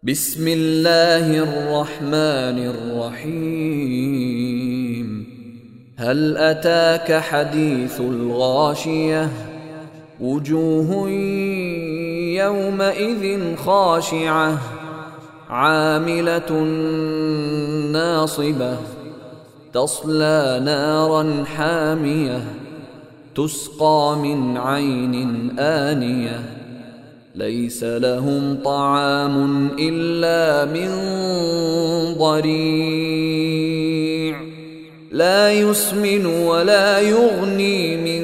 بسم الله الرحمن الرحيم. هل أتاك حديث الغاشية؟ وجوه يومئذ خاشعة عاملة ناصبة تصلى نارا حامية تسقى من عين آنية ليس لهم طعام إلا من ضريع لا يسمن ولا يغني من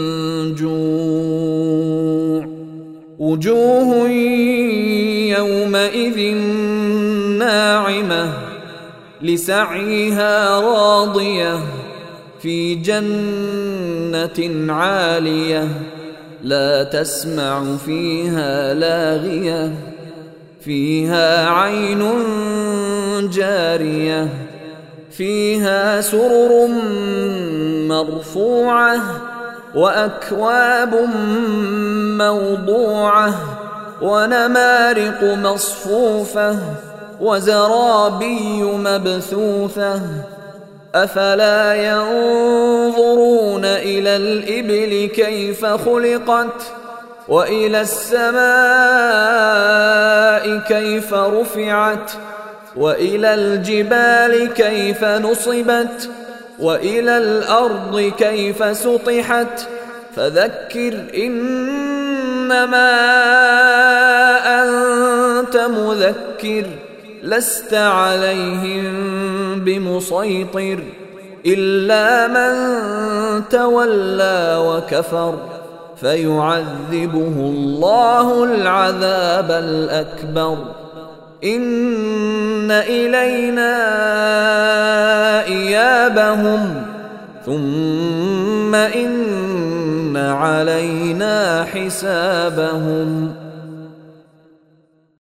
جوع. وجوه يومئذ ناعمة لسعيها راضية في جنة عالية لا تسمع فيها لاغية فيها عين جارية فيها سرر مرفوعة وأكواب موضوعة ونمارق مصفوفة وزرابي مبثوثة أفلا ينظرون إلى الإبل كيف خلقت وإلى السماء كيف رفعت وإلى الجبال كيف نصبت وإلى الأرض كيف سطحت فذكر إنما أنت مذكر لست عليهم بمسيطر إلا من تولى وكفر فيعذبه الله العذاب الأكبر. إن إلينا إيابهم ثم إن علينا حسابهم.